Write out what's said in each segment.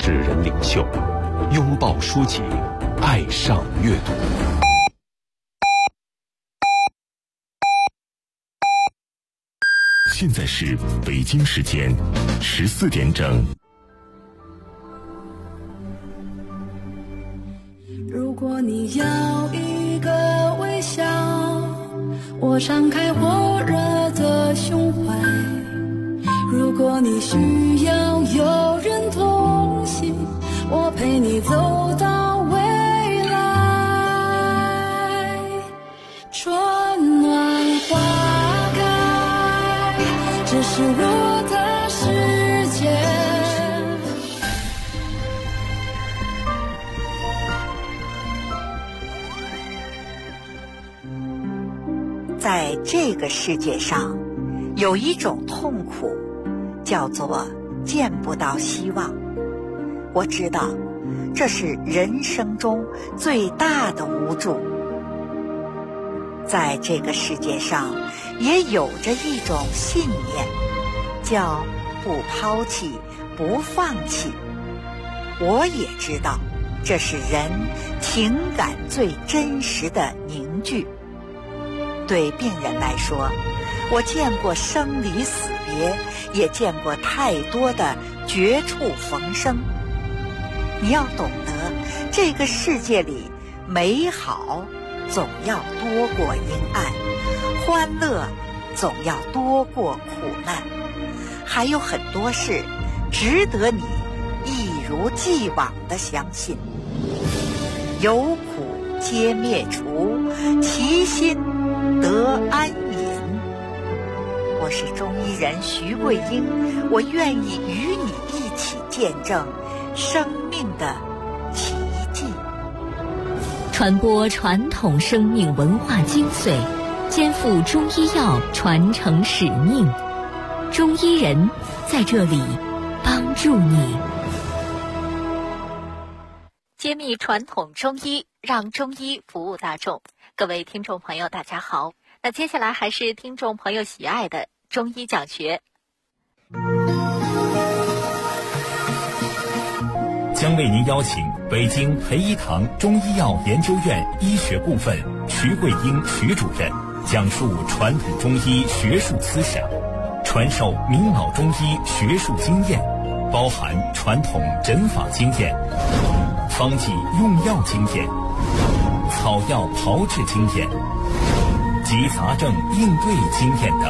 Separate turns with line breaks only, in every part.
纸人领袖，拥抱书籍，爱上阅读。
现在是北京时间14点整。
如果你要一个微笑，我敞开火热的胸怀；如果你需要有人同行，我陪你走到未来。春暖花开，这是我的世界。
在这个世界上，有一种痛苦，叫做见不到希望。我知道，这是人生中最大的无助。在这个世界上，也有着一种信念，叫不抛弃，不放弃。我也知道，这是人情感最真实的凝聚。对病人来说，我见过生离死别，也见过太多的绝处逢生。你要懂得，这个世界里美好总要多过阴暗，欢乐总要多过苦难，还有很多事值得你一如既往地相信。有苦皆灭除，其心得安隐。我是中医人徐桂英，我愿意与你一起见证生命的奇迹，
传播传统生命文化精髓，肩负中医药传承使命。中医人在这里帮助你，揭秘传统中医，让中医服务大众。各位听众朋友大家好，那接下来还是听众朋友喜爱的中医讲学。
将为您邀请北京培一堂中医药研究院医学部分徐桂英徐主任讲述传统中医学术思想，传授明老中医学术经验，包含传统诊法经验、方剂用药经验、草药炮制经验及杂症应对经验等。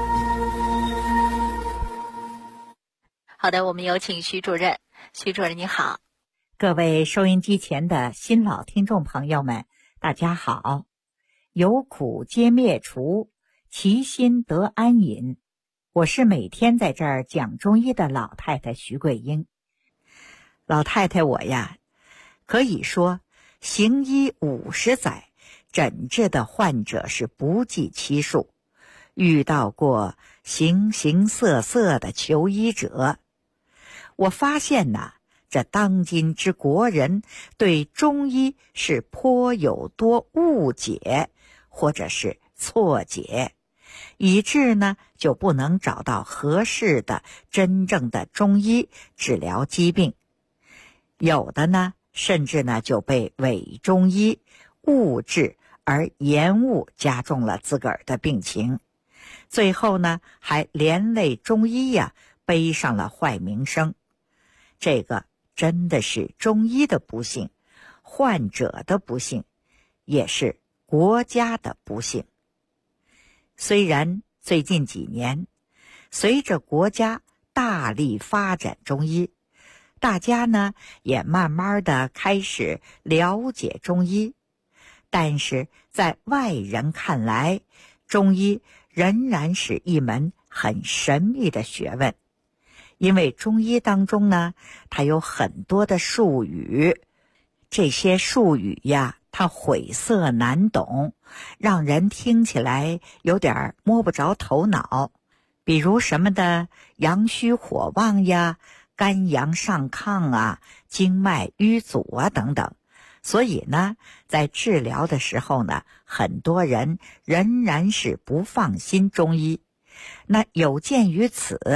好的，我们有请徐主任。徐主任你好。
各位收音机前的新老听众朋友们，大家好。有苦皆灭除，其心得安隐。我是每天在这儿讲中医的老太太徐桂英。老太太我呀，可以说行医50载，诊治的患者是不计其数，遇到过形形色色的求医者。我发现呐，这当今之国人对中医是颇有多误解或者是错解，以致呢就不能找到合适的真正的中医治疗疾病。有的呢甚至呢就被伪中医误治而延误加重了自个儿的病情，最后呢还连累中医呀背上了坏名声。这个真的是中医的不幸，患者的不幸，也是国家的不幸。虽然最近几年，随着国家大力发展中医，大家呢也慢慢的开始了解中医，但是在外人看来，中医仍然是一门很神秘的学问。因为中医当中呢，它有很多的术语，这些术语呀，它晦涩难懂，让人听起来有点摸不着头脑。比如什么的阳虚火旺呀、肝阳上亢啊、经脉瘀阻啊等等。所以呢，在治疗的时候呢，很多人仍然是不放心中医。那有鉴于此，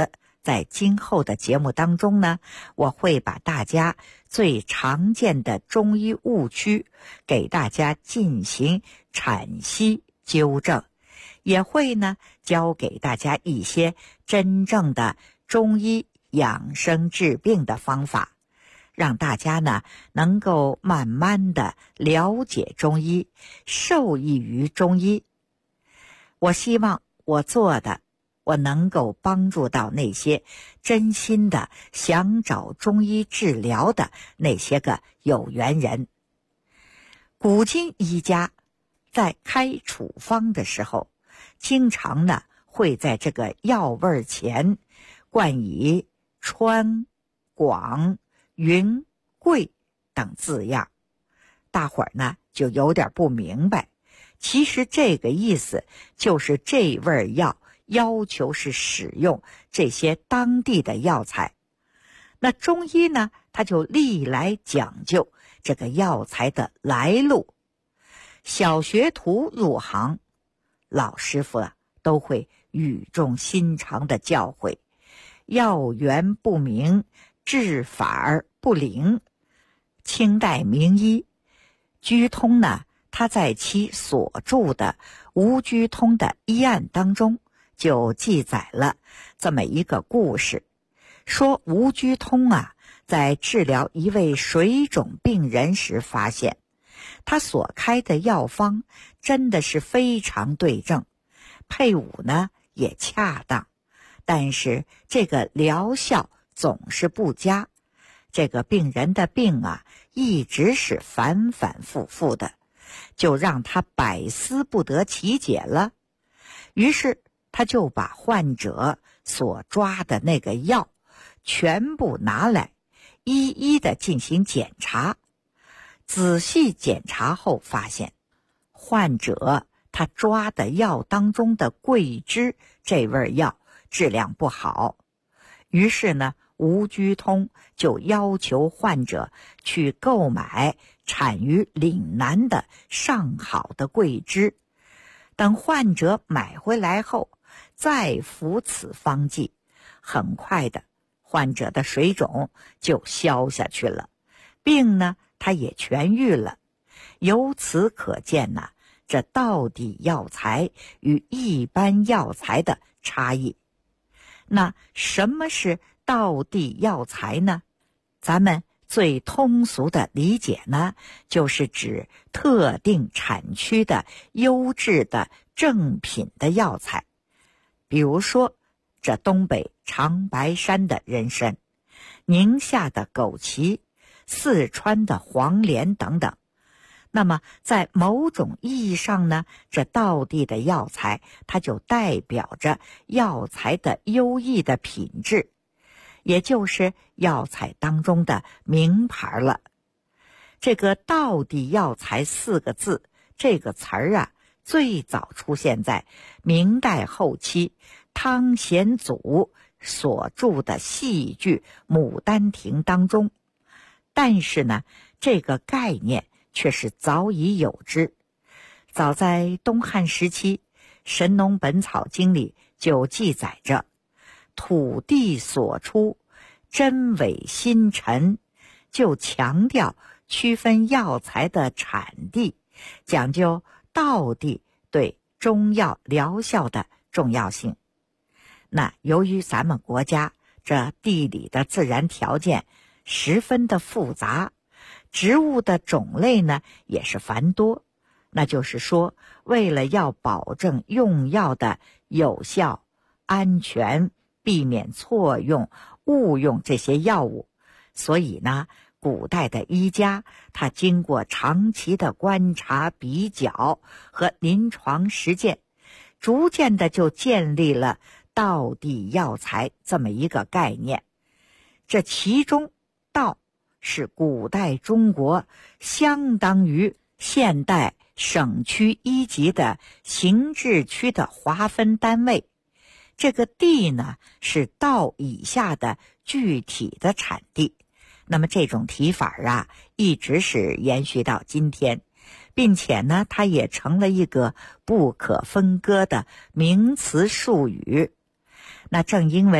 在今后的节目当中呢，我会把大家最常见的中医误区给大家进行阐析纠正，也会呢教给大家一些真正的中医养生治病的方法，让大家呢能够慢慢的了解中医，受益于中医。我希望我做的，我能够帮助到那些真心的想找中医治疗的那些个有缘人。古今医家在开处方的时候，经常呢会在这个药味前冠以川、广、云、贵等字样，大伙儿呢就有点不明白。其实这个意思就是这味药要求是使用这些当地的药材。那中医呢，它就历来讲究这个药材的来路。小学徒入行，老师傅都会语重心长的教诲：药源不明，治法不灵。清代名医居通呢，他在其所著的吴居通的医案当中就记载了这么一个故事，说吴居通在治疗一位水肿病人时发现，他所开的药方真的是非常对症，配伍呢也恰当，但是这个疗效总是不佳，这个病人的病一直是反反复复的，就让他百思不得其解了。于是他就把患者所抓的那个药全部拿来，一一的进行检查。仔细检查后发现，患者他抓的药当中的桂枝这味药质量不好。于是呢，吴居通就要求患者去购买产于岭南的上好的桂枝，等患者买回来后再服此方剂，很快的患者的水肿就消下去了，病呢他也痊愈了。由此可见这道地药材与一般药材的差异。那什么是道地药材呢？咱们最通俗的理解呢，就是指特定产区的优质的正品的药材。比如说这东北长白山的人参，宁夏的枸杞，四川的黄连等等。那么在某种意义上呢，这道地的药材它就代表着药材的优异的品质，也就是药材当中的名牌了。这个道地药材4个字这个词儿最早出现在明代后期汤显祖所著的戏剧《牡丹亭》当中，但是呢，这个概念却是早已有之。早在东汉时期，《神农本草经》里就记载着土地所出，真伪新陈，就强调区分药材的产地，讲究道地对中药疗效的重要性。那由于咱们国家这地理的自然条件十分的复杂，植物的种类呢也是繁多，那就是说，为了要保证用药的有效、安全，避免错用、误用这些药物，所以呢，古代的医家他经过长期的观察、比较和临床实践，逐渐的就建立了道地药材这么一个概念。这其中道是古代中国相当于现代省区一级的行制区的划分单位，这个地呢是道以下的具体的产地。那么这种提法一直是延续到今天，并且呢它也成了一个不可分割的名词术语。那正因为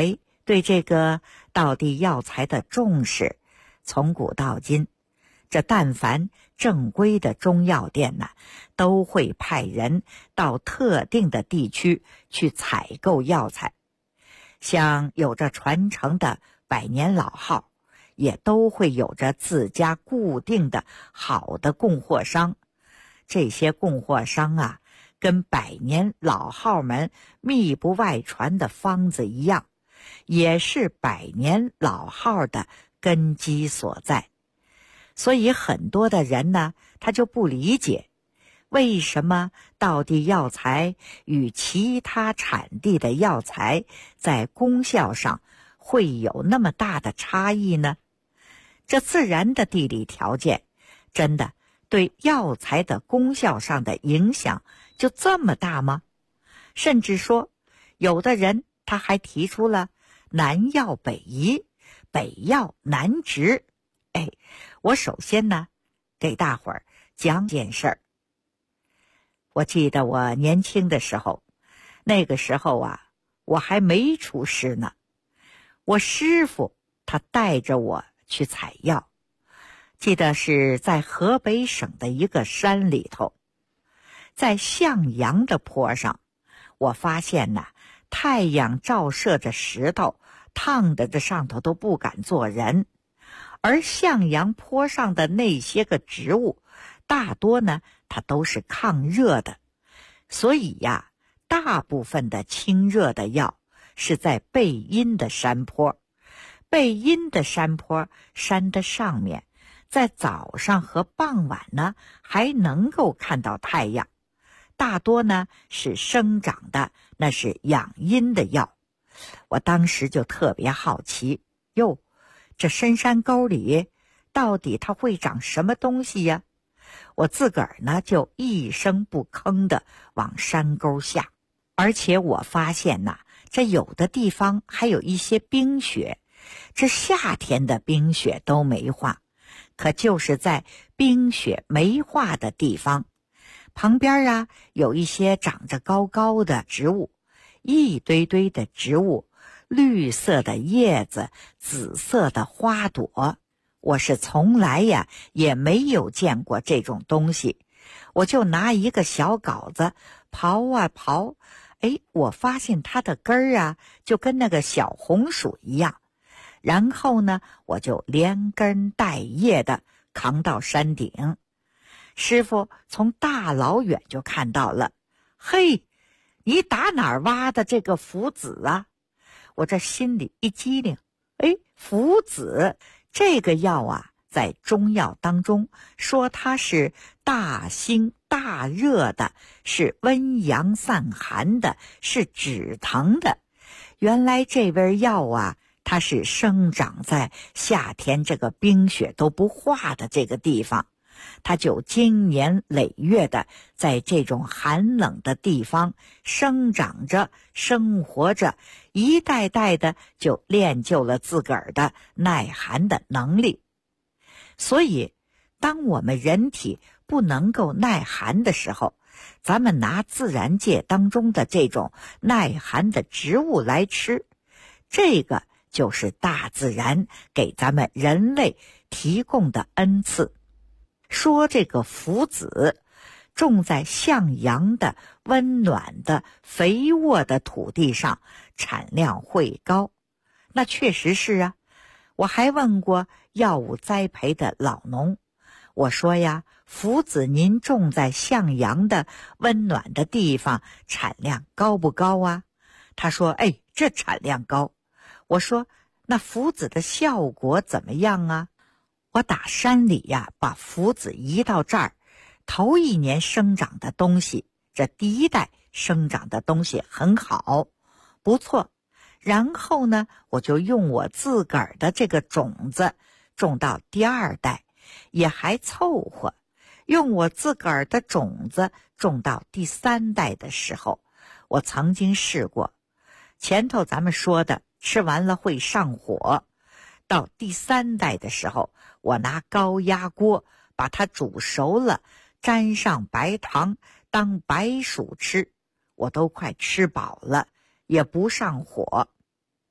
对这个道地药材的重视，从古到今，这但凡正规的中药店呢，都会派人到特定的地区去采购药材。像有着传承的百年老号，也都会有着自家固定的好的供货商。这些供货商啊，跟百年老号们密不外传的方子一样，也是百年老号的根基所在。所以很多的人呢，他就不理解，为什么道地药材与其他产地的药材在功效上会有那么大的差异呢？这自然的地理条件真的对药材的功效上的影响就这么大吗？甚至说，有的人他还提出了南药北移，北药南植。我首先呢，给大伙儿讲件事儿。我记得我年轻的时候，那个时候啊，我还没出师呢。我师傅他带着我去采药，记得是在河北省的一个山里头，在向阳的坡上，我发现呢，太阳照射着石头，烫得这上头都不敢坐人。而向阳坡上的那些个植物，大多呢，它都是抗热的，所以呀，大部分的清热的药是在背阴的山坡。背阴的山坡，山的上面，在早上和傍晚呢，还能够看到太阳。大多呢是生长的，那是养阴的药。我当时就特别好奇，哟，这深山沟里到底它会长什么东西呀？我自个儿呢就一声不吭地往山沟下，而且我发现呐，这有的地方还有一些冰雪，这夏天的冰雪都没化，可就是在冰雪没化的地方，旁边啊有一些长着高高的植物，一堆堆的植物，绿色的叶子，紫色的花朵。我是从来呀也没有见过这种东西，我就拿一个小镐子刨啊刨，我发现它的根儿啊就跟那个小红薯一样。然后呢，我就连根带叶的扛到山顶。师傅从大老远就看到了，嘿，你打哪儿挖的这个附子啊？我这心里一激灵，附子这个药啊，在中药当中说它是大辛大热的，是温阳散寒的，是止疼的。原来这味药啊，它是生长在夏天这个冰雪都不化的这个地方，它就经年累月的在这种寒冷的地方生长着，生活着，一代代的就练就了自个儿的耐寒的能力。所以当我们人体不能够耐寒的时候，咱们拿自然界当中的这种耐寒的植物来吃，这个就是大自然给咱们人类提供的恩赐。说这个附子种在向阳的温暖的肥沃的土地上，产量会高，那确实是啊。我还问过药物栽培的老农，我说呀，附子您种在向阳的温暖的地方，产量高不高啊？他说这产量高。我说那附子的效果怎么样啊？我打山里呀把附子移到这儿，头一年生长的东西，这第一代生长的东西很好，不错。然后呢，我就用我自个儿的这个种子种到第二代，也还凑合。用我自个儿的种子种到第三代的时候，我曾经试过，前头咱们说的吃完了会上火，到第三代的时候，我拿高压锅把它煮熟了，沾上白糖当白薯吃，我都快吃饱了，也不上火。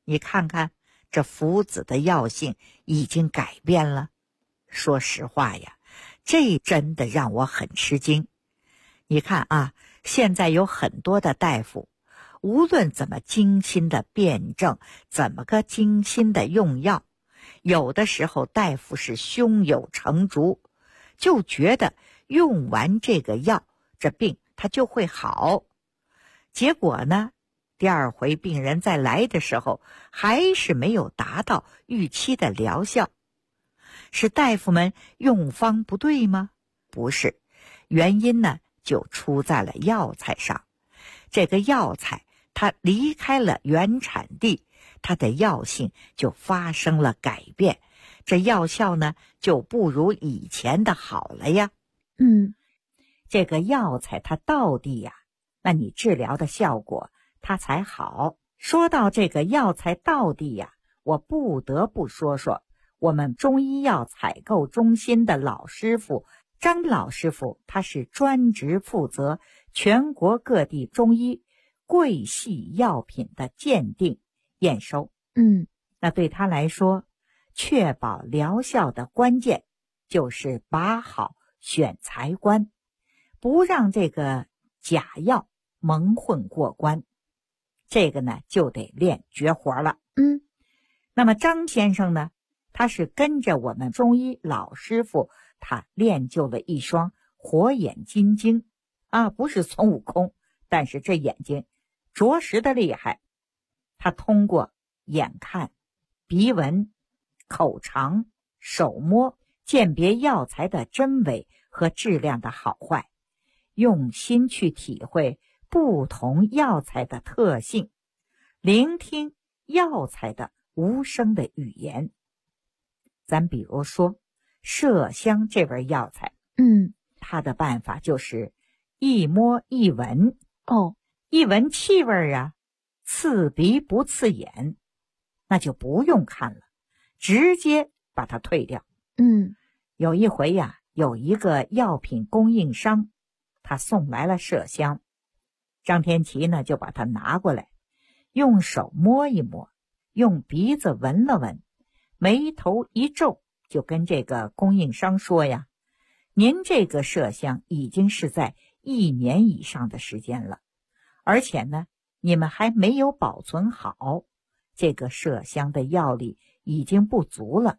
你看看这附子的药性已经改变了。说实话呀，这真的让我很吃惊。你看啊，现在有很多的大夫，无论怎么精心的辩证，怎么个精心的用药，有的时候大夫是胸有成竹，就觉得用完这个药，这病它就会好。结果呢，第二回病人再来的时候，还是没有达到预期的疗效。是大夫们用方不对吗？不是，原因呢就出在了药材上。这个药材它离开了原产地，它的药性就发生了改变，这药效呢就不如以前的好了呀。这个药材它到底呀，那你治疗的效果它才好。说到这个药材到底呀，我不得不说说我们中医药采购中心的老师傅张老师傅，他是专职负责全国各地中医贵系药品的鉴定验收。那对他来说，确保疗效的关键就是把好选材关，不让这个假药蒙混过关。这个呢就得练绝活了。那么张先生呢，他是跟着我们中医老师傅，他练就了一双火眼金睛啊，不是孙悟空，但是这眼睛着实的厉害。他通过眼看、鼻闻、口尝、手摸，鉴别药材的真伪和质量的好坏，用心去体会不同药材的特性，聆听药材的无声的语言。咱比如说麝香这味药材，它的办法就是一摸一闻，一闻气味啊，刺鼻不刺眼，那就不用看了，直接把它退掉。有一回呀，有一个药品供应商，他送来了麝香，张天琪呢就把它拿过来，用手摸一摸，用鼻子闻了闻，眉头一皱，就跟这个供应商说呀，您这个麝香已经是在1年以上的时间了，而且呢你们还没有保存好，这个麝香的药力已经不足了。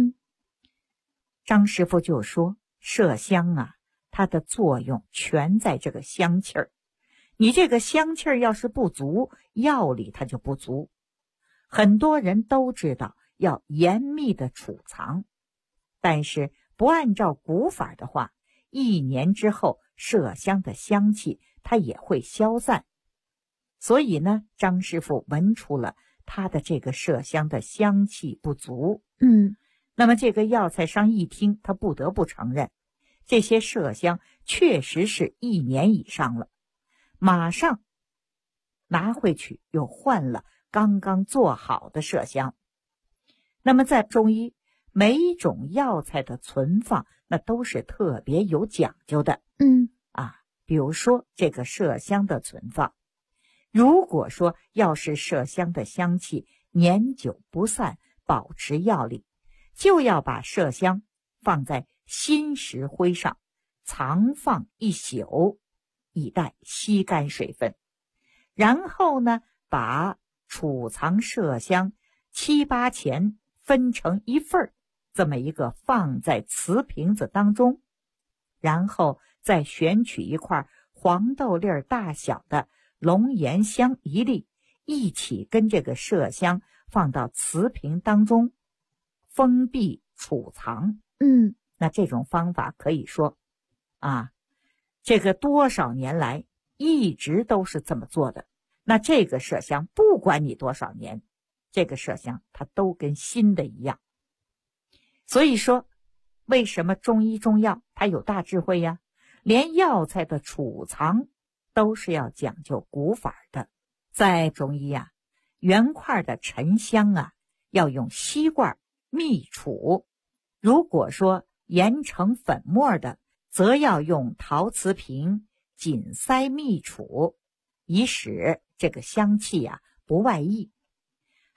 张师傅就说，麝香啊，它的作用全在这个香气儿，你这个香气儿要是不足，药力它就不足。很多人都知道要严密的储藏，但是不按照古法的话，1年之后麝香的香气它也会消散。所以呢，张师傅闻出了他的这个麝香的香气不足。那么这个药材商一听，他不得不承认，这些麝香确实是1年以上了，马上拿回去又换了刚刚做好的麝香。那么在中医，每一种药材的存放那都是特别有讲究的。比如说这个麝香的存放，如果说要是麝香的香气年久不散，保持药力，就要把麝香放在新石灰上藏放1宿，以待吸干水分。然后呢，把储藏麝香7、8钱分成一份儿，这么一个放在瓷瓶子当中，然后再选取一块黄豆粒儿大小的龙涎香1粒，一起跟这个麝香放到瓷瓶当中，封闭储藏。那这种方法可以说这个多少年来一直都是这么做的。那这个麝香不管你多少年，这个麝香它都跟新的一样。所以说为什么中医中药它有大智慧呀？连药材的储藏都是要讲究古法的。在中医原块的沉香要用锡罐密储，如果说研成粉末的，则要用陶瓷瓶紧塞密储，以使这个香气不外溢。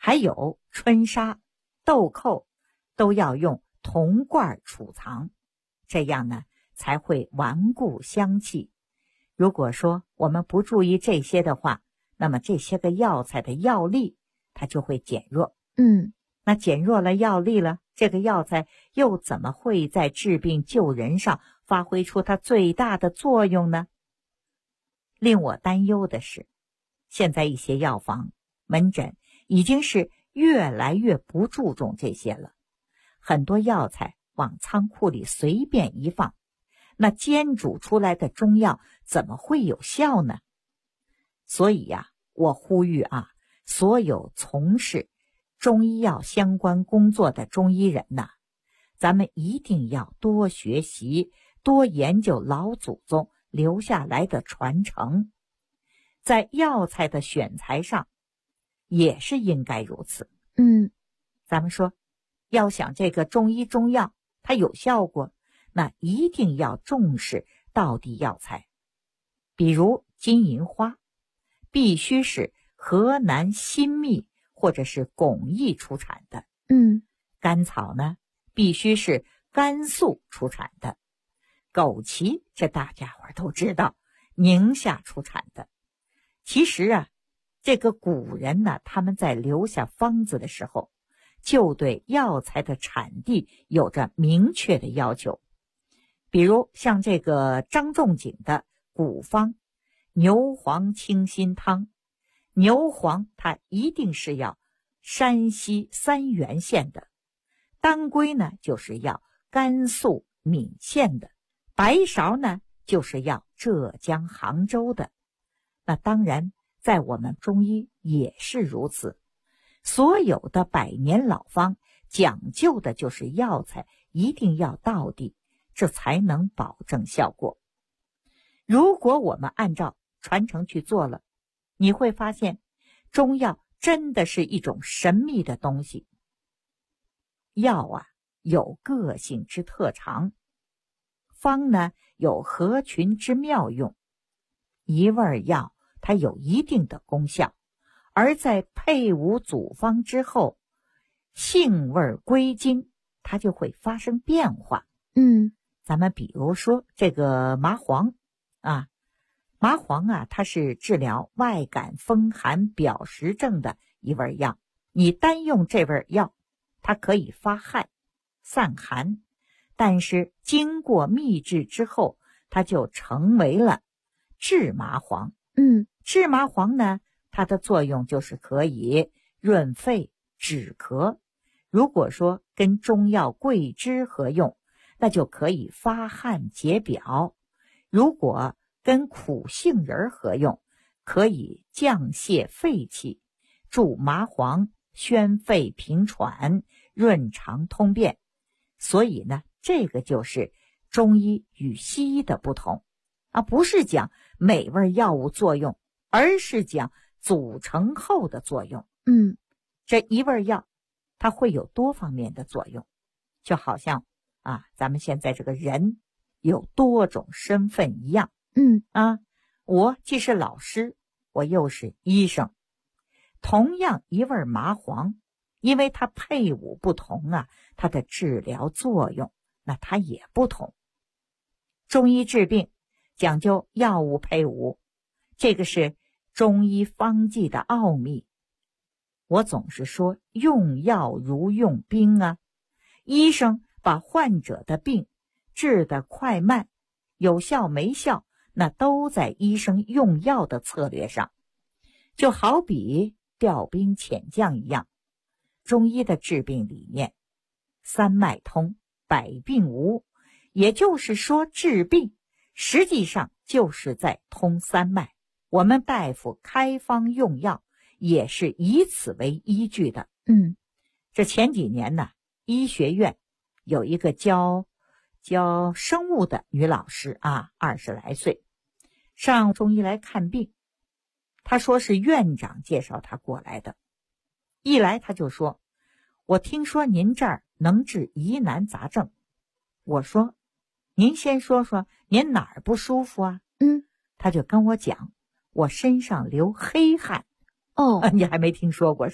还有春纱、豆蔻都要用铜罐储藏，这样呢才会顽固香气。如果说我们不注意这些的话，那么这些个药材的药力它就会减弱。那减弱了药力了，这个药材又怎么会在治病救人上发挥出它最大的作用呢？令我担忧的是，现在一些药房、门诊已经是越来越不注重这些了，很多药材往仓库里随便一放，那煎煮出来的中药怎么会有效呢？所以呀，我呼吁所有从事中医药相关工作的中医人呐，咱们一定要多学习，多研究老祖宗留下来的传承。在药材的选材上也是应该如此。咱们说要想这个中医中药它有效果，那一定要重视道地药材。比如金银花必须是河南新密或者是巩义出产的，甘草呢必须是甘肃出产的，枸杞这大家伙都知道，宁夏出产的。其实这个古人呢，他们在留下方子的时候，就对药材的产地有着明确的要求。比如像这个张仲景的古方牛黄清心汤，牛黄它一定是要山西三原县的，当归呢就是要甘肃岷县的，白芍呢就是要浙江杭州的。那当然在我们中医也是如此，所有的百年老方讲究的就是药材一定要道地，这才能保证效果。如果我们按照传承去做了，你会发现中药真的是一种神秘的东西。药有个性之特长，方呢有合群之妙用。一味药它有一定的功效，而在配伍组方之后，性味归经它就会发生变化。咱们比如说这个麻黄麻黄它是治疗外感风寒表实症的一味药。你单用这味药，它可以发汗散寒，但是经过秘制之后，它就成为了制麻黄。制麻黄呢，它的作用就是可以润肺止咳。如果说跟中药桂枝合用，那就可以发汗解表。如果跟苦杏仁合用，可以降泄肺气，助麻黄宣肺平喘，润肠通便。所以呢，这个就是中医与西医的不同不是讲每味药物作用，而是讲组成后的作用。这一味药它会有多方面的作用，就好像咱们现在这个人有多种身份一样。我既是老师，我又是医生。同样一味麻黄，因为它配伍不同它的治疗作用那它也不同。中医治病讲究药物配伍，这个是中医方剂的奥秘。我总是说用药如用兵医生把患者的病治得快慢，有效没效，那都在医生用药的策略上。就好比调兵遣将一样，中医的治病理念三脉通，百病无，也就是说治病实际上就是在通三脉。我们大夫开方用药也是以此为依据的。这前几年呢，医学院有一个教生物的女老师20来岁，上中医来看病。她说是院长介绍她过来的，一来她就说，我听说您这儿能治疑难杂症。我说您先说说您哪儿不舒服她就跟我讲，我身上流黑汗。你还没听说过是吧？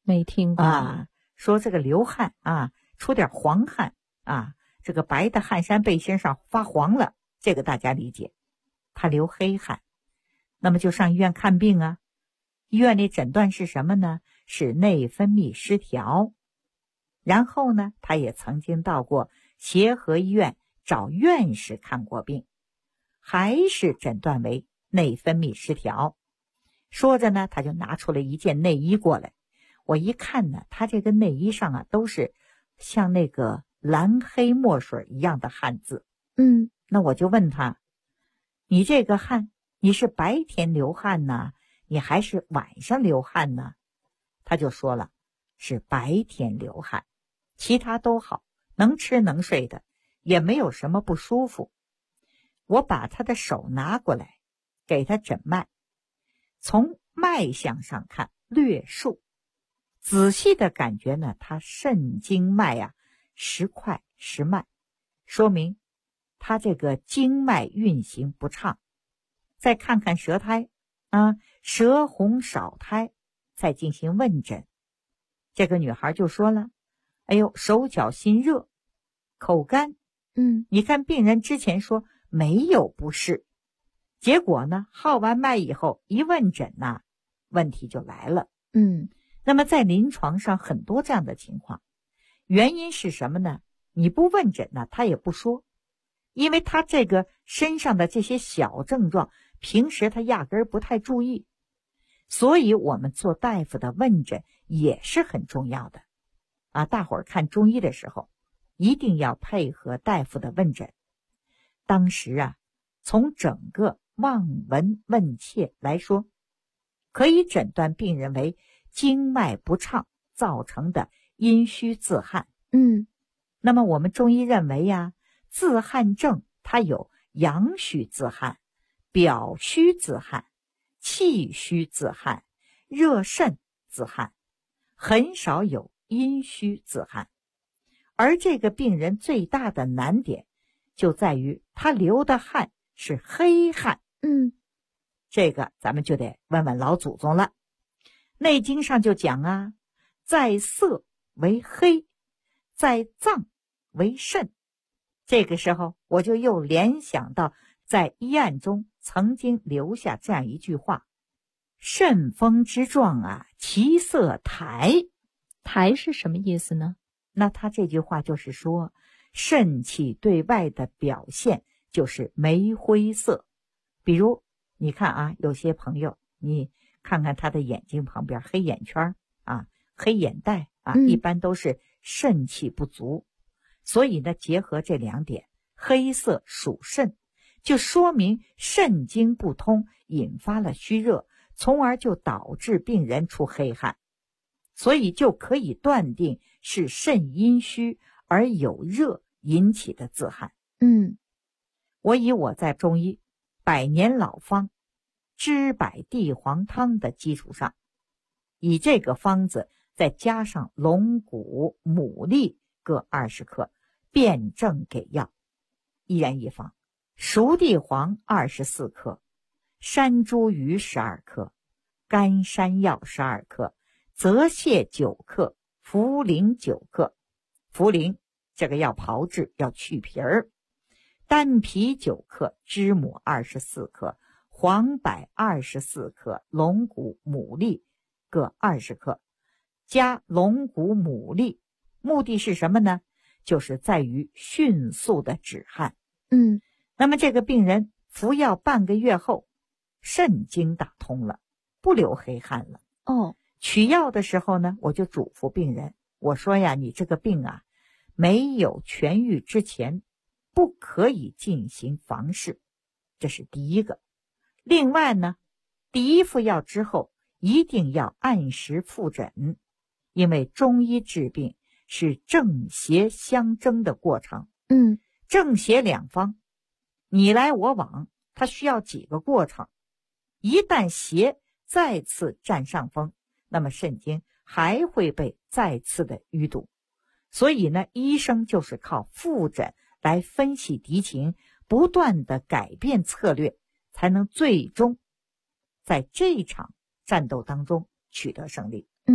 没听过
啊。说这个流汗啊，出点黄汗啊，这个白的汗衫背心上发黄了，这个大家理解。他流黑汗，那么就上医院看病啊。医院里诊断是什么呢？是内分泌失调。然后呢，他也曾经到过协和医院找院士看过病，还是诊断为内分泌失调。说着呢，他就拿出了一件内衣过来。我一看呢，他这个内衣上啊都是像那个蓝黑墨水一样的汗渍。那我就问他，你这个汗，你是白天流汗呢，你还是晚上流汗呢？他就说了，是白天流汗，其他都好，能吃能睡的，也没有什么不舒服。我把他的手拿过来，给他诊脉，从脉象上看略数，仔细的感觉呢，他肾经脉啊时快时慢，说明他这个经脉运行不畅。再看看舌苔啊，舌红少苔，再进行问诊。这个女孩就说了，哎呦，手脚心热，口干。你看病人之前说没有不适，结果呢，号完脉以后一问诊呢，问题就来了。那么在临床上很多这样的情况，原因是什么呢？你不问诊呢，他也不说，因为他这个身上的这些小症状，平时他压根儿不太注意，所以我们做大夫的问诊也是很重要的啊。大伙儿看中医的时候，一定要配合大夫的问诊。当时啊，从整个望闻问切来说，可以诊断病人为经脉不畅造成的阴虚自汗。那么我们中医认为呀，自汗症它有阳虚自汗、表虚自汗、气虚自汗、热肾自汗，很少有阴虚自汗。而这个病人最大的难点就在于他流的汗是黑汗。这个咱们就得问问老祖宗了。内经上就讲啊，在色为黑，在脏为肾。这个时候我就又联想到在医案中曾经留下这样一句话，肾风之状啊，其色苔。
苔是什么意思呢？
那他这句话就是说，肾气对外的表现就是煤灰色。比如你看啊，有些朋友你看看他的眼睛旁边黑眼圈啊，黑眼袋啊，一般都是肾气不足。所以呢，结合这两点，黑色属肾，就说明肾经不通，引发了虚热，从而就导致病人出黑汗，所以就可以断定是肾阴虚而有热引起的自汗。我以我在中医百年老方知柏地黄汤的基础上，以这个方子再加上龙骨、牡蛎各20克，辩证给药，一人一方。熟地黄24克，山茱萸12克，干山药12克，泽泻9克，茯苓9克。茯苓这个要炮制，要去皮儿。丹皮9克，知母24克，黄柏24克，龙骨、牡蛎各20克，加龙骨、牡蛎，目的是什么呢？就是在于迅速的止汗。那么这个病人服药半个月后，肾经打通了，不流黑汗了。取药的时候呢，我就嘱咐病人，我说呀，你这个病啊，没有痊愈之前，不可以进行房事，这是第一个。另外呢，第一副药之后一定要按时复诊，因为中医治病是正邪相争的过程。正邪两方你来我往，它需要几个过程。一旦邪再次占上风，那么肾经还会被再次的淤堵。所以呢，医生就是靠复诊来分析敌情，不断的改变策略，才能最终在这场战斗当中取得胜利。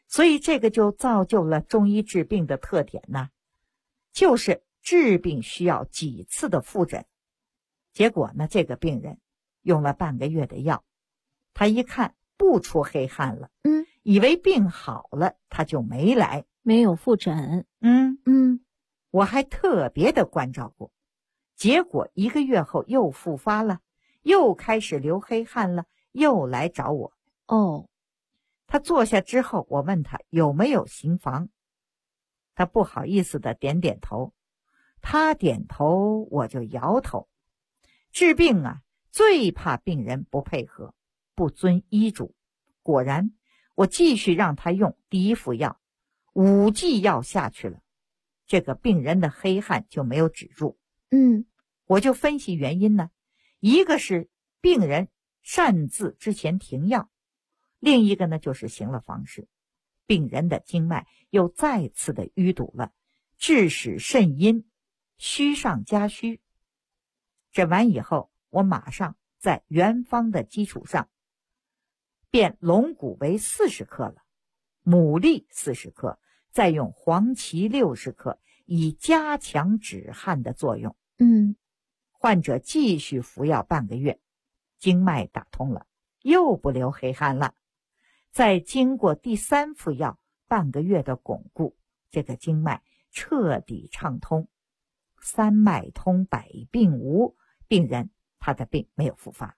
所以这个就造就了中医治病的特点呢，就是治病需要几次的复诊。结果呢，这个病人用了半个月的药，他一看不出黑汗了，以为病好了，他就没来，
没有复诊。
我还特别的关照过，结果1个月后又复发了，又开始流黑汗了，又来找我。他坐下之后，我问他有没有行房，他不好意思的点点头，他点头我就摇头。治病啊，最怕病人不配合，不遵医嘱。果然，我继续让他用第一副药，5剂药下去了，这个病人的黑汗就没有止住。我就分析原因呢，一个是病人擅自之前停药，另一个呢就是行了房事，病人的经脉又再次的淤堵了，致使肾阴虚上加虚。诊完以后，我马上在原方的基础上变龙骨为40克了，牡蛎40克，再用黄芪60克，以加强止汗的作用。患者继续服药半个月，经脉打通了，又不流黑汗了。再经过第3副药半个月的巩固，这个经脉彻底畅通，三脉通，百病无，病人他的病没有复发。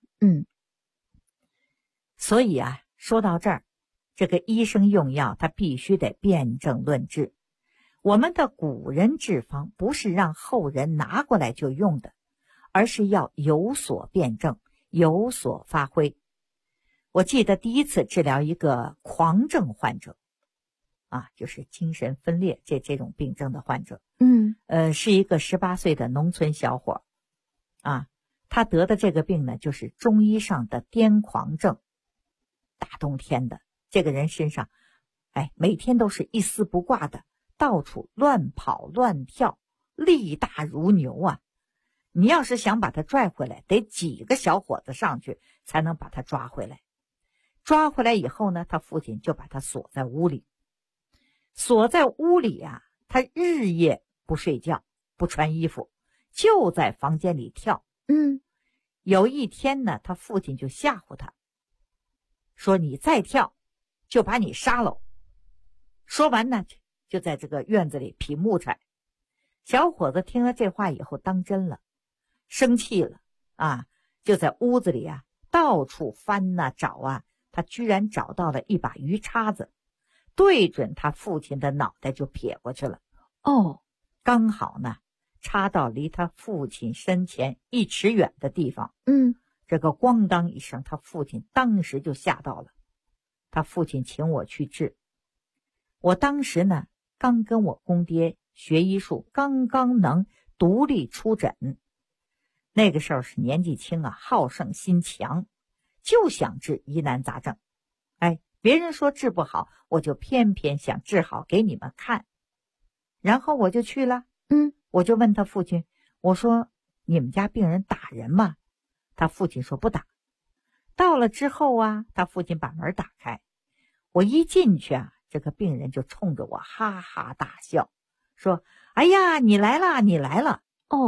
所以啊，说到这儿，这个医生用药他必须得辩证论治。我们的古人治方不是让后人拿过来就用的，而是要有所辩证，有所发挥。我记得第一次治疗一个狂症患者就是精神分裂这种病症的患者。是一个18岁的农村小伙他得的这个病呢，就是中医上的癫狂症。大冬天的，这个人身上每天都是一丝不挂的，到处乱跑乱跳，力大如牛啊。你要是想把他拽回来，得几个小伙子上去才能把他抓回来。抓回来以后呢，他父亲就把他锁在屋里。锁在屋里他日夜不睡觉，不穿衣服，就在房间里跳。有一天呢，他父亲就吓唬他，说你再跳就把你杀了。说完呢，就在这个院子里劈木柴。小伙子听了这话以后当真了，生气了就在屋子里到处翻找他居然找到了一把鱼叉子，对准他父亲的脑袋就撇过去了。刚好呢插到离他父亲身前1尺远的地方。这个咣当一声，他父亲当时就吓到了。他父亲请我去治，我当时呢刚跟我公爹学医术，刚刚能独立出诊。那个时候是年纪轻好胜心强，就想治疑难杂症。别人说治不好，我就偏偏想治好给你们看。然后我就去了。我就问他父亲，我说你们家病人打人吗？他父亲说不打。到了之后他父亲把门打开，我一进去这个病人就冲着我哈哈大笑，说哎呀，你来了，你来了。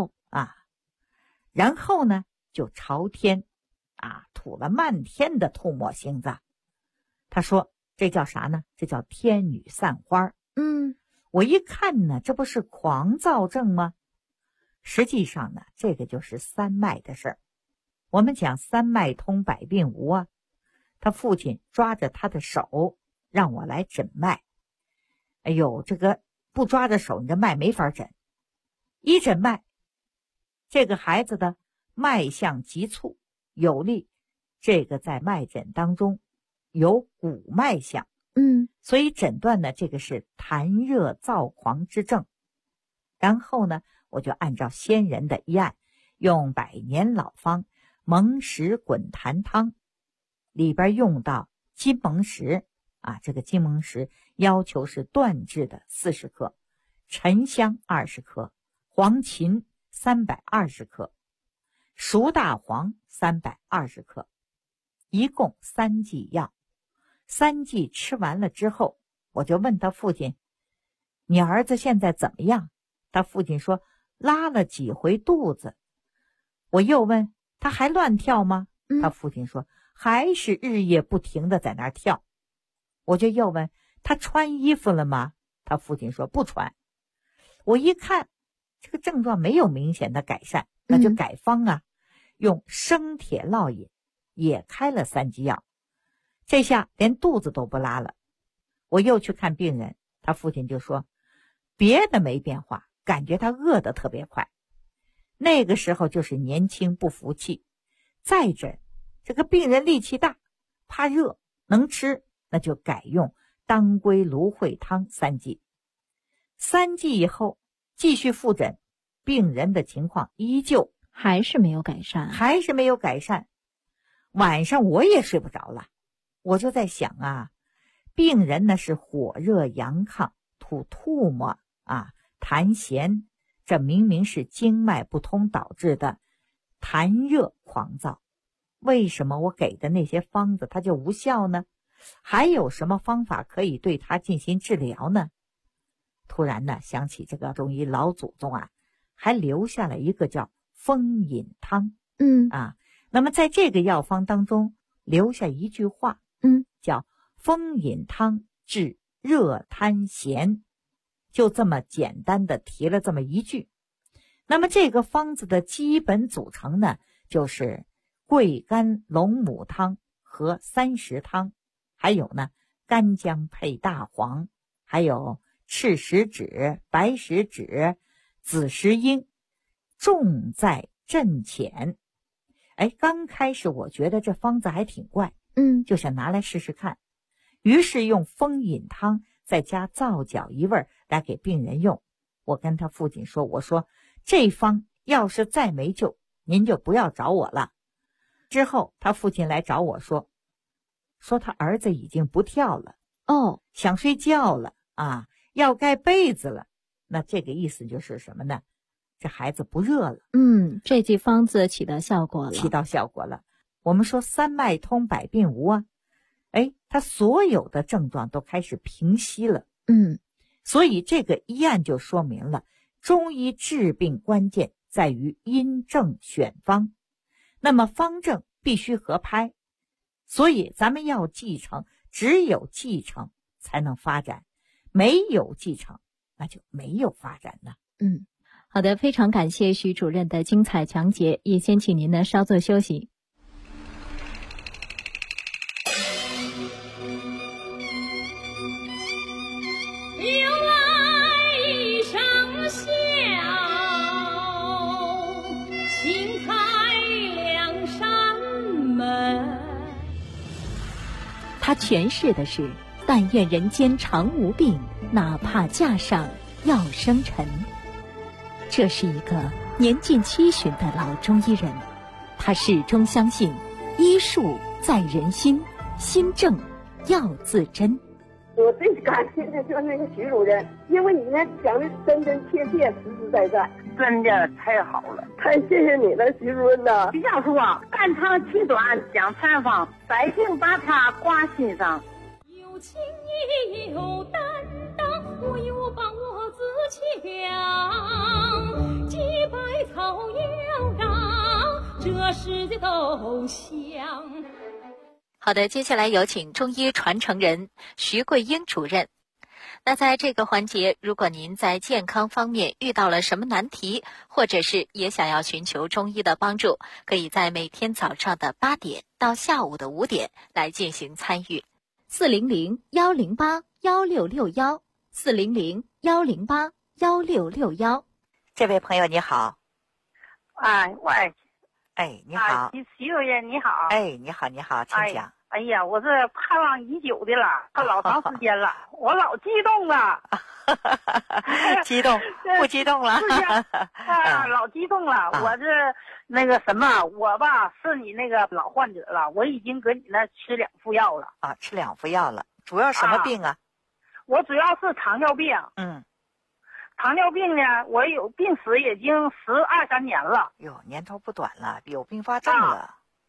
然后呢就朝天吐了漫天的吐沫星子。他说这叫啥呢？这叫天女散花。我一看呢，这不是狂躁症吗？实际上呢，这个就是三脉的事儿。我们讲三脉通，百病无他父亲抓着他的手让我来诊脉。这个不抓着手，你这脉没法诊。一诊脉，这个孩子的脉象急促有力，这个在脉诊当中有鼓脉象。所以诊断呢，这个是痰热躁狂之症。然后呢，我就按照先人的医案，用100年老方蒙石滚痰汤，里边用到金蒙石这个金蒙石要求是断质的40克，沉香20克，黄芩320克，熟大黄320克，一共3剂药。3剂吃完了之后， 我就问他父亲，你儿子现在怎么样？他父亲说拉了几回肚子。我又问他还乱跳吗？他父亲说还是日夜不停的在那儿跳。我就又问他穿衣服了吗？他父亲说不穿。我一看这个症状没有明显的改善，那就改方啊，用生铁烙饮，也开了3剂药，这下连肚子都不拉了。我又去看病人，他父亲就说别的没变化，感觉他饿得特别快。那个时候就是年轻不服气，再者这个病人力气大，怕热，能吃，那就改用当归芦荟汤3剂。3剂以后继续复诊，病人的情况依旧
还是没有改善，
晚上我也睡不着了，我就在想啊，病人呢是火热阳亢，吐唾沫啊，痰涎，这明明是经脉不通导致的痰热狂躁，为什么我给的那些方子它就无效呢？还有什么方法可以对它进行治疗呢？突然呢，想起这个中医老祖宗啊，还留下了一个叫风饮汤。那么在这个药方当中留下一句话，叫风饮汤治热痰涎，就这么简单的提了这么一句。那么这个方子的基本组成呢，就是桂干龙母汤和30汤，还有呢干姜配大黄，还有赤石脂、白石脂、紫石英，重在镇浅。刚开始我觉得这方子还挺怪，就想拿来试试看，于是用风饮汤再加皂角一味来给病人用。我跟他父亲说，我说这方要是再没救，您就不要找我了。之后他父亲来找我说他儿子已经不跳了，想睡觉了啊，要盖被子了。那这个意思就是什么呢？这孩子不热了。
这剂方子起到效果了。我们说三脉通百病无啊，他所有的症状都开始平息了。所以这个医案就说明了中医治病关键在于因症选方，那么方正必须合拍，所以咱们要继承，只有继承才能发展，没有继承那就没有发展了。 好的，非常感谢徐主任的精彩讲解，也先请您呢稍作休息。他诠释的是但愿人间常无病，哪怕架上要生尘。这是一个年近70的老中医人，他始终相信医术在人心，心正要自珍。
我最感谢的就是那个徐主任，因为你呢讲的真真切切，实实在在，
真的太好了，
太谢谢你了，徐主任呐！
徐教授啊，肝长气短讲参方，百姓把它挂心上。
有情也有担当，我有把握自强，几百草要长，这世界都香。
好的，接下来有请中医传承人徐桂英主任。那在这个环节，如果您在健康方面遇到了什么难题，或者是也想要寻求中医的帮助，可以在每天早上的8点到下午的5点来进行参与。
400-108-1661，400-108-1661。
这位朋友你好。
喂。
你好。
徐主任你好。
你好，请讲。
哎呀，我是盼望已久的了，看老长时间了，我老激动了。
激动？不激动了？
老激动了。我这那个什么，我吧是你那个老患者了，我已经搁你那吃2副药了。
吃2副药了。主要什么病啊？
我主要是糖尿病。糖尿病呢，我有病史已经12、13年了。
年头不短了，有并发症了。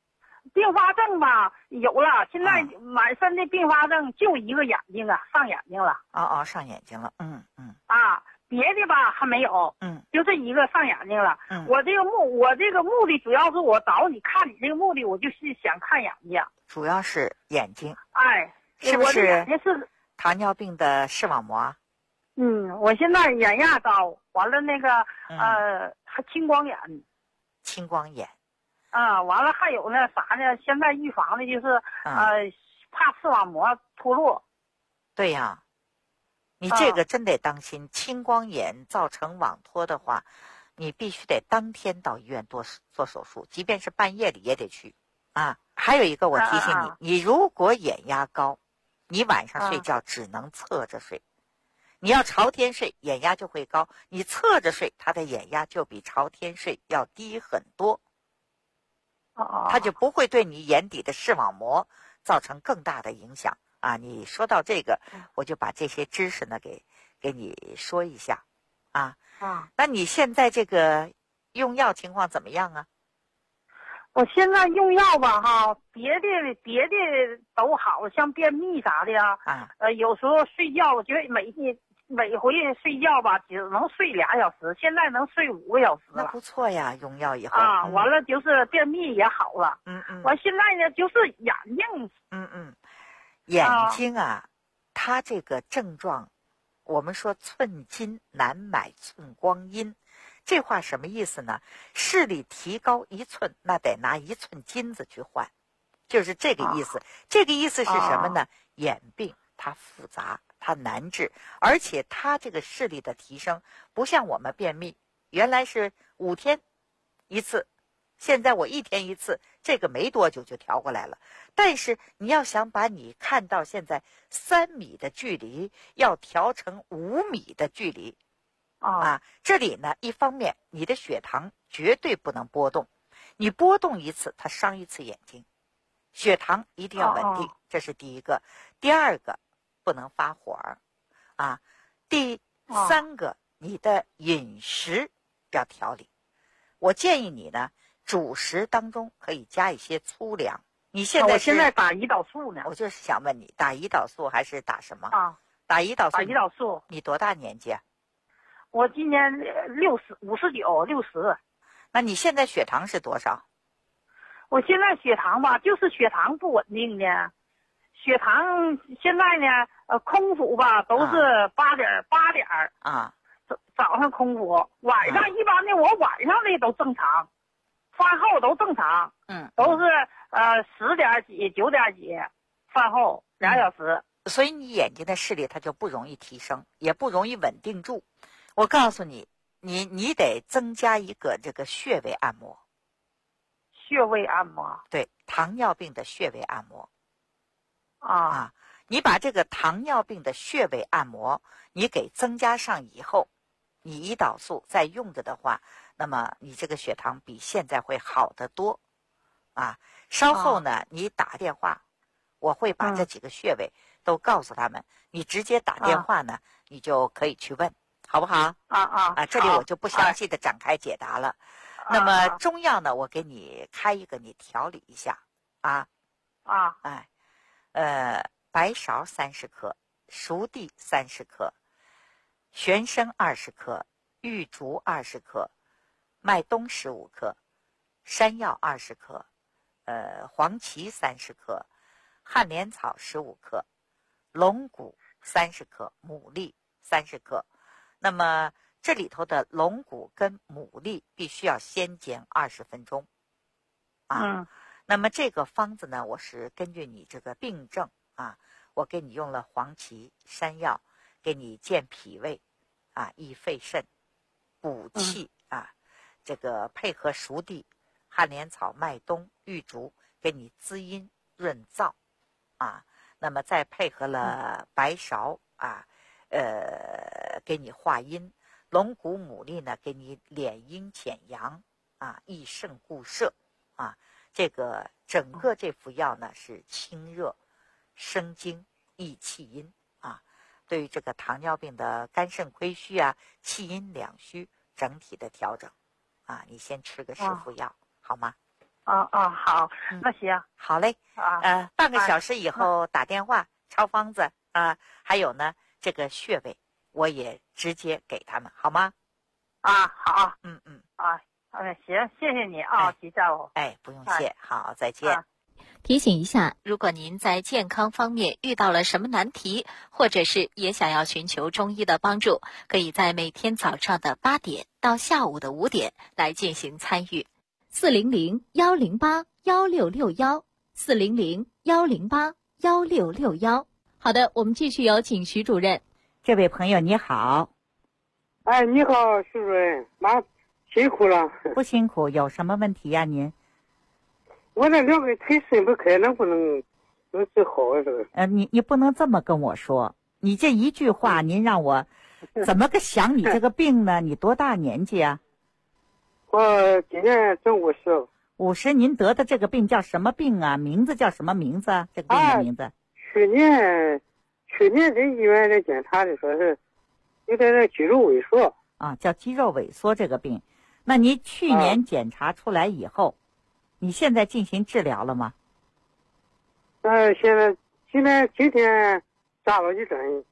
并发症吧有了，现在满身的并发症就一个眼睛啊，上眼睛了。
上眼睛了，
别的吧还没有，就这一个上眼睛了。我这个目的主要是我找你看你这个目的，我就是想看眼睛，
主要是眼睛。
是
不是
眼睛是
糖尿病的视网膜？
我现在眼压高，完了那个还青光眼。
青光眼。
完了还有那啥呢？现在预防的就是怕视网膜脱落。
对呀。你这个真得当心，青光眼造成网脱的话，你必须得当天到医院做手术，即便是半夜里也得去啊。还有一个我提醒你，你如果眼压高，你晚上睡觉只能侧着睡，你要朝天睡，眼压就会高；你侧着睡，它的眼压就比朝天睡要低很多，它就不会对你眼底的视网膜造成更大的影响。你说到这个，我就把这些知识呢给你说一下，那你现在这个用药情况怎么样啊？
我现在用药吧别的都好，像便秘啥的有时候睡觉，我觉得每回睡觉吧只能睡2小时，现在能睡5个小时了。
那不错呀，用药以后
完了就是便秘也好了。完现在呢就是眼睛。
眼睛它这个症状，我们说寸金难买寸光阴，这话什么意思呢？视力提高1寸，那得拿1寸金子去换，就是这个意思。这个意思是什么呢？眼病它复杂，它难治，而且它这个视力的提升不像我们便秘，原来是5天1次，现在我1天1次，这个没多久就调过来了。但是你要想把你看到现在3米的距离要调成5米的距离这里呢，一方面你的血糖绝对不能波动，你波动1次它伤1次眼睛，血糖一定要稳定，这是第一个。第二个不能发火第三个你的饮食要调理。我建议你呢，主食当中可以加一些粗粮。你现在
我现在打胰岛素呢。
我就是想问你，打胰岛素还是打什么？打胰岛素。你多大年纪？
我今年59，60。
那你现在血糖是多少？
我现在血糖吧，就是血糖不稳定的。血糖现在呢，空腹吧都是8点早上空腹，晚上一般的我晚上的都正常，饭后都正常，都是10点几、9点几，饭后2小时。
所以你眼睛的视力它就不容易提升，也不容易稳定住。我告诉你，你得增加一个这个穴位按摩。
穴位按摩？
对，糖尿病的穴位按摩。你把这个糖尿病的穴位按摩，你给增加上以后，你胰岛素再用着的话，那么你这个血糖比现在会好得多稍后呢你打电话，我会把这几个穴位都告诉他们，你直接打电话呢你就可以去问，好不好？这里我就不详细的展开解答了。那么中药呢，我给你开一个，你调理一下白芍30克，熟地30克，玄参20克，玉竹20克，麦冬15克，山药20克，黄芪30克，旱莲草15克，龙骨30克，牡蛎30克。那么这里头的龙骨跟牡蛎必须要先煎20分钟那么这个方子呢，我是根据你这个病症我给你用了黄芪、山药，给你健脾胃益肺肾、补气这个配合熟地、旱莲草、麦冬、玉竹，给你滋阴润燥那么再配合了白芍给你化阴，龙骨、牡蛎呢，给你敛阴潜阳益肾固摄这个整个这副药呢是清热生津益气阴对于这个糖尿病的肝肾亏虚气阴两虚整体的调整你先吃个10副药好吗？
好，那行，
好嘞。半个小时以后打电话抄方子还有呢，这个穴位我也直接给他们，好吗？
好。行，谢谢你提醒我。
不用谢，好，再见。
提醒一下，如果您在健康方面遇到了什么难题，或者是也想要寻求中医的帮助，可以在每天早上的8点到下午的5点来进行参与。400-108-1661，400-108-1661。好的，我们继续有请徐主任。
这位朋友你好。
你好，徐主任，辛苦了。
不辛苦，有什么问题呀您？
我这两个腿伸不开，能治好啊？这个
你不能这么跟我说，你这一句话，您让我怎么个想你这个病呢？你多大年纪啊？
我今年正50。
50，您得的这个病叫什么病啊？名字叫什么名字啊？这个病的名字？
去年在医院来检查的，说是有点肌肉萎缩
叫肌肉萎缩这个病。那你去年检查出来以后，你现在进行治疗了吗？
现在今天扎了一针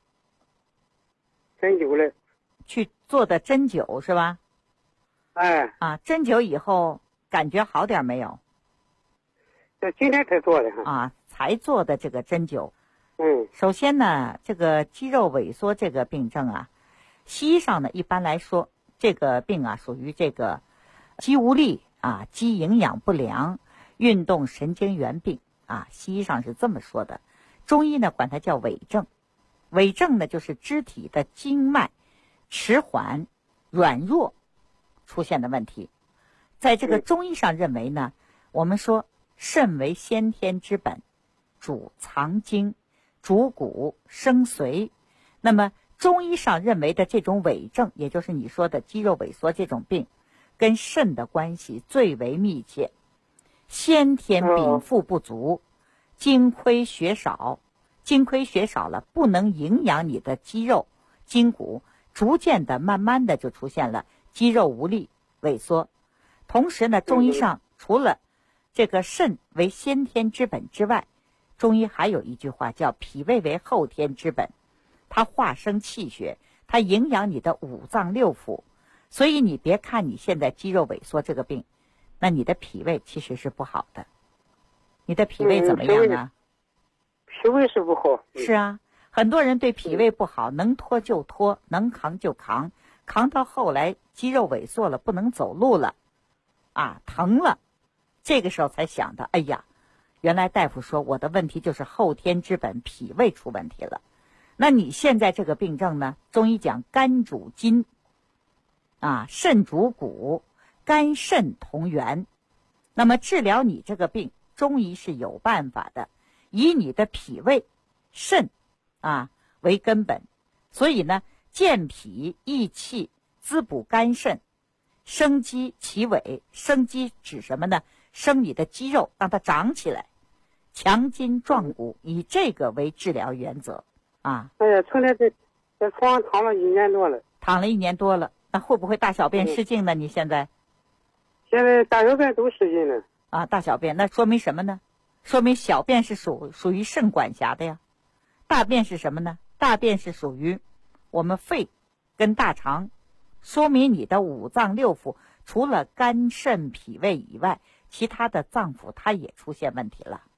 灸了。
去做的针灸是吧？针灸以后感觉好点没有？
今天才做的
才做的这个针灸。首先呢，这个肌肉萎缩这个病症西医上呢一般来说，这个病属于这个肌无力肌营养不良、运动神经元病西医上是这么说的。中医呢管它叫痿症。痿症呢就是肢体的经脉迟缓、软弱出现的问题。在这个中医上认为呢，我们说肾为先天之本，主藏精，主骨生髓。那么中医上认为的这种痿症，也就是你说的肌肉萎缩这种病，跟肾的关系最为密切。先天禀赋不足，精亏血少了，不能营养你的肌肉筋骨，逐渐的慢慢的就出现了肌肉无力萎缩。同时呢，中医上除了这个肾为先天之本之外，中医还有一句话叫脾胃为后天之本，它化生气血，它营养你的5脏6腑。所以你别看你现在肌肉萎缩这个病，那你的脾胃其实是不好的。你的脾胃怎么样啊？
脾胃是不好。
是啊，很多人对脾胃不好，能拖就拖，能扛就扛，扛到后来肌肉萎缩了，不能走路了疼了，这个时候才想到，哎呀，原来大夫说我的问题就是后天之本，脾胃出问题了。那你现在这个病症呢，中医讲肝主筋肾主骨，肝肾同源。那么治疗你这个病，中医是有办法的，以你的脾胃肾为根本。所以呢，健脾益气，滋补肝肾，生肌其萎。生肌指什么呢？生你的肌肉，让它长起来，强筋壮骨，以这个为治疗原则
从来在床上躺了1年多了。
躺了1年多了，那会不会大小便失禁呢？你现在
大小便都失禁了
大小便那说明什么呢？说明小便是属于肾管辖的呀。大便是什么呢？大便是属于我们肺跟大肠，说明你的5脏6腑除了肝肾脾胃以外，其他的脏腑它也出现问题了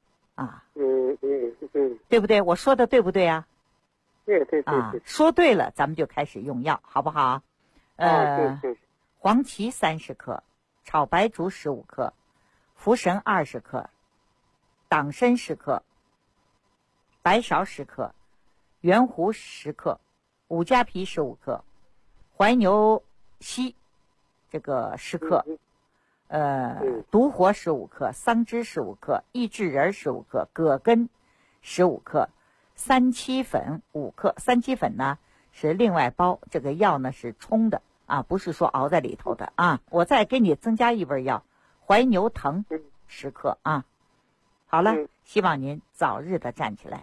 对不对？我说的对不对啊？
对
说对了，咱们就开始用药，好不好？黄芪30克，炒白术15克，茯神20克，党参10克，白芍10克，圆胡10克，五加皮15克，怀牛膝这个10克，独活15克，桑枝15克，益智仁15克，葛根15克，三七粉5克。三七粉呢是另外包，这个药呢是冲的不是说熬在里头的我再给你增加一味药，怀牛藤10克好了，希望您早日的站起来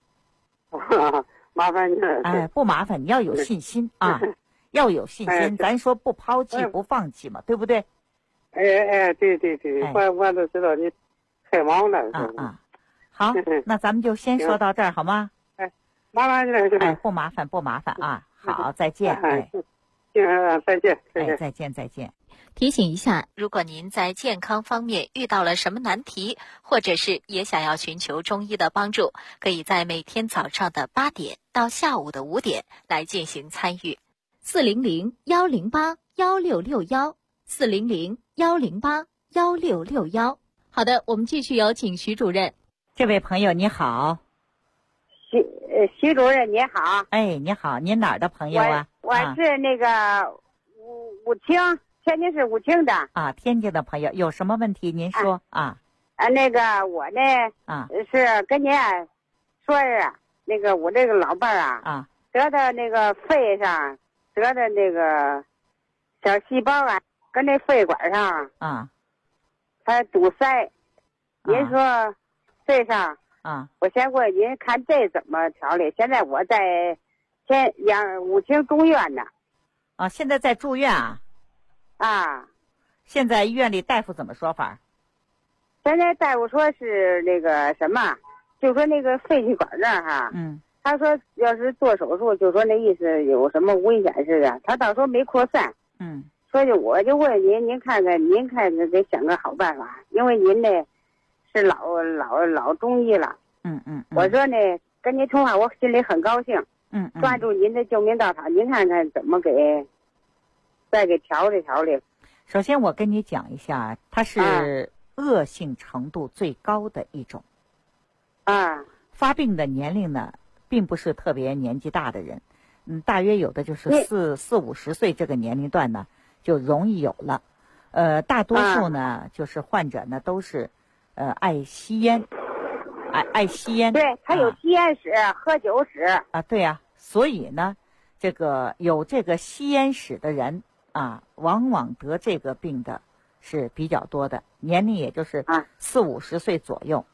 麻烦你了。
不麻烦，你要有信心要有信心。咱说不抛弃不放弃嘛，对不对？
对，我都知道你太忙了。
好，那咱们就先说到这儿，好吗？
麻烦你了。
不麻烦啊。好，再见。
再见。
再见。
提醒一下，如果您在健康方面遇到了什么难题，或者是也想要寻求中医的帮助，可以在每天早上的8点到下午的5点来进行参与。400-108-1661，400-108-1661。好的，我们继续有请徐主任。
这位朋友你好。
徐主任你好。
你好，您哪儿的朋友啊？
我是那个武清，天津市武清的。
天津的朋友有什么问题您说
那个我呢是跟您说那个我这个老伴儿得的那个肺上得的那个小细胞跟那肺管上它堵塞。您说肺上我先问您看这怎么调理？现在我在武清住院呢。
现在在住院现在医院里大夫怎么说法？
现在大夫说是那个什么，就说那个肺气管这儿他说要是做手术，就说那意思有什么危险似的，他倒说没扩散。所以我就问您看看给想个好办法，因为您呢是老中医了。我说呢跟您通话，我心里很高兴。抓住您的救命稻草，您看看怎么再给调理。
首先我跟你讲一下，它是恶性程度最高的一种。发病的年龄呢并不是特别年纪大的人，大约有的就是40-50岁这个年龄段呢就容易有了。大多数呢就是患者呢都是爱吸烟。爱吸烟，
对，他有吸烟史、喝酒史
对呀，所以呢，这个有这个吸烟史的人往往得这个病的是比较多的，年龄也就是40-50岁左右，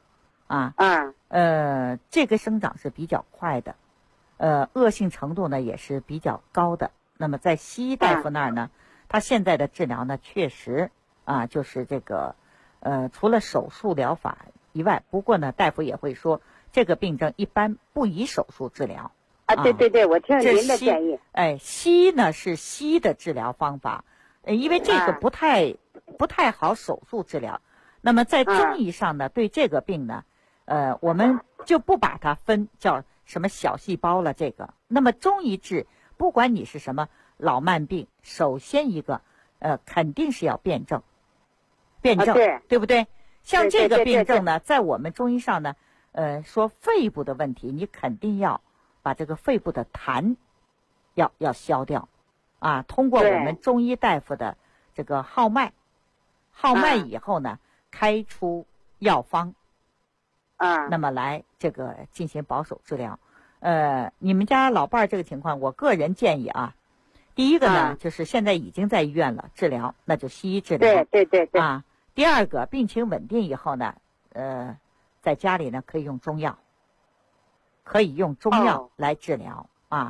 这个生长是比较快的，恶性程度呢也是比较高的。那么在西医大夫那儿呢，他现在的治疗呢确实就是这个除了手术疗法以外，不过呢，大夫也会说，这个病症一般不宜手术治疗。
对，我听您的建议。
西医呢是西医的治疗方法，因为这个不太好手术治疗。那么在中医上呢，对这个病呢，我们就不把它分叫什么小细胞了。这个，那么中医治，不管你是什么老慢病，首先一个肯定是要辩证，对不对？像这个病症呢，在我们中医上呢，说肺部的问题，你肯定要把这个肺部的痰要消掉，通过我们中医大夫的这个号脉以后呢，开出药方，那么来这个进行保守治疗。你们家老伴儿这个情况，我个人建议第一个呢，就是现在已经在医院了治疗，那就西医治疗。
对。
第二个，病情稳定以后呢，在家里呢可以用中药，来治疗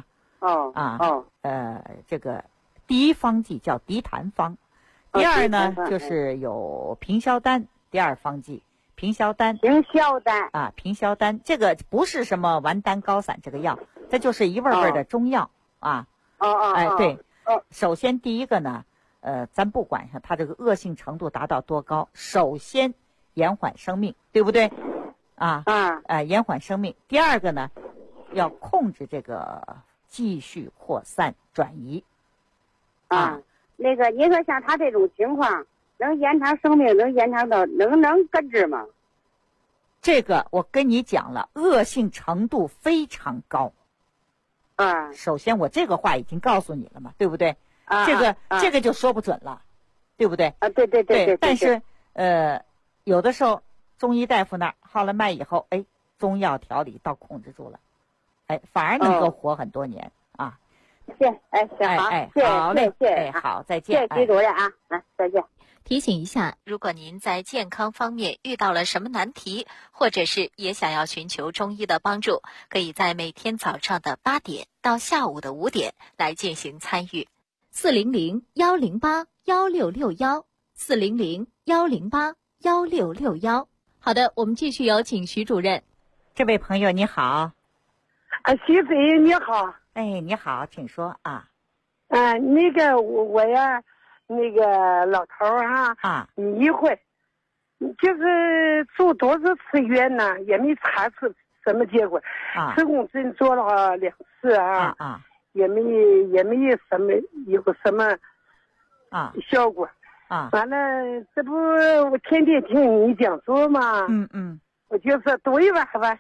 这个第一方剂叫涤痰方，第二呢就是有平消丹，第二方剂平消丹，平消丹这个不是什么完丹高散这个药，这就是一味味的中药对，首先第一个呢。咱不管它这个恶性程度达到多高，首先延缓生命，对不对？延缓生命。第二个呢，要控制这个继续扩散转移。
那个您说像他这种情况，能延长生命，能延长到能根治吗？
这个我跟你讲了，恶性程度非常高。首先我这个话已经告诉你了嘛，对不对？这个就说不准了，对不对？
对。
但是有的时候中医大夫那儿号了脉以后，中药调理倒控制住了，反而能够活很多年
行，
好嘞，好，再见，
谢谢徐主任再见。
提醒一下，如果您在健康方面遇到了什么难题，或者是也想要寻求中医的帮助，可以在每天早上的8点到下午的5点来进行参与。400-108-1661 400-108-1661。好的，我们继续有请徐主任。
这位朋友你好。
徐主任你好。
哎，你好，请说啊。
那个我呀，那个老头迷糊，就是住多少次院呢，也没查出什么结果。磁共振做了2次也没什么有什么效果。完了，这不我天天听你讲座吗？我就说多一碗吧。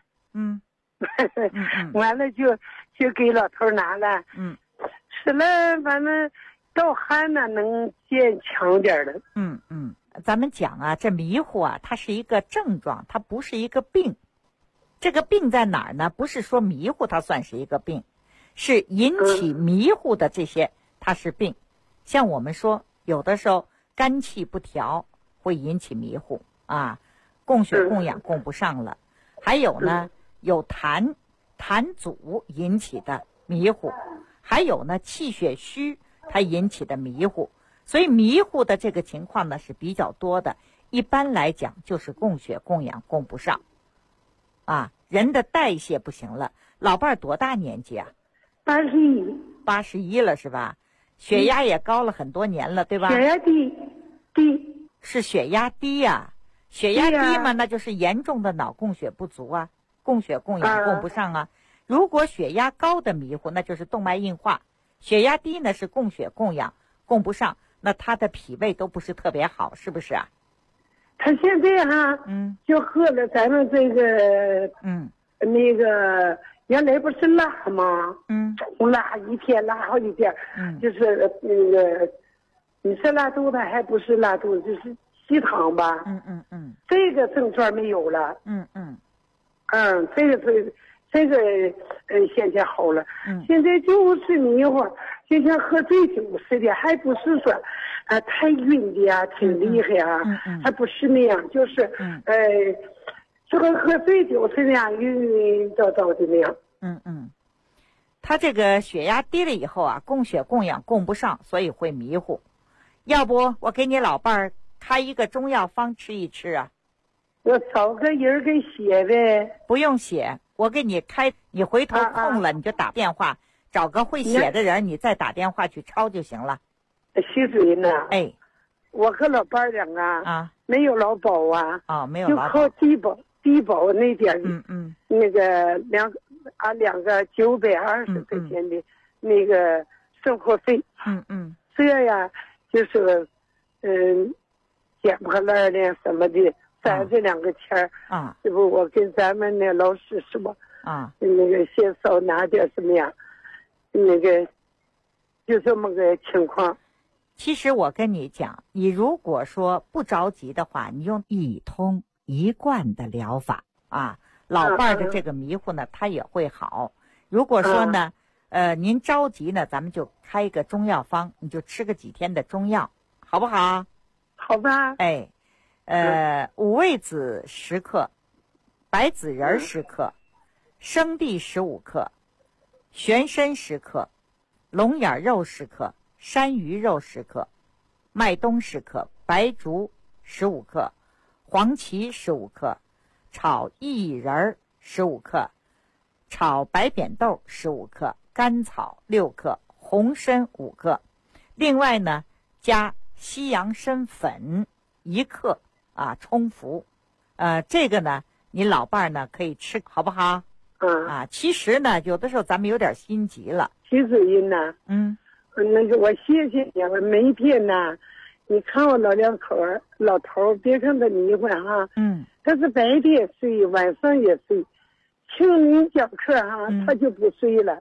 完了就给老头拿了。吃了，反正盗汗呢能见强点的。
咱们讲啊，这迷糊啊，它是一个症状，它不是一个病。这个病在哪儿呢？不是说迷糊它算是一个病，是引起迷糊的这些它是病。像我们说，有的时候肝气不调会引起迷糊供血供氧供不上了。还有呢，有痰阻引起的迷糊。还有呢，气血虚它引起的迷糊。所以迷糊的这个情况呢是比较多的。一般来讲就是供血供氧供不上人的代谢不行了。老伴儿多大年纪啊？81了是吧？血压也高了很多年了，对吧？
血压低
是血压低呀。血压低嘛，那就是严重的脑供血不足供血供氧供不上如果血压高的迷糊，那就是动脉硬化。血压低呢是供血供氧供不上，那他的脾胃都不是特别好，是不是啊？
他现在就喝了咱们这个那个原来不是辣吗？辣一天辣好几天，就是那个你是拉肚子还不是拉肚子，就是稀糖吧？这个症状没有了。这个现在好了。现在就是迷糊，就像喝醉酒似的，还不是说太晕的挺厉害还不是那样，就是就跟喝醉酒似的晕晕糟糟的那样。
他这个血压低了以后供血供氧供不上，所以会迷糊。要不我给你老伴儿开一个中药方吃一吃
我找个人给写呗。
不用写，我给你开，你回头空了你就打电话找个会写的人，你再打电话去抄就行了。
徐主任呢？我和老伴儿两个没有劳保
没有劳保，
就靠低保那点那个两个920块钱的那个生活费。这呀就是捡破烂的什么的攒这2个钱这不我跟咱们那老师说那个先少拿点什么呀，那个就这么个情况。
其实我跟你讲，你如果说不着急的话，你用一通一贯的疗法老伴儿的这个迷糊呢它也会好。如果说呢您着急呢，咱们就开一个中药方，你就吃个几天的中药，好不好？
好吧。
五味子10克，白子仁10克，生地15克，玄参10克，龙眼肉10克，山芋肉10克，麦冬10克，白术15克，黄芪15克，炒薏仁15克，炒白扁豆15克，甘草6克，红参5克。另外呢，加西洋参粉1克冲服。这个呢，你老伴儿呢可以吃，好不好？其实呢，有的时候咱们有点心急了。
徐主任呢？那个我谢谢你，我每天呢，你看我老头别看他迷糊他是白天睡，晚上也睡。听你讲课他就不睡了。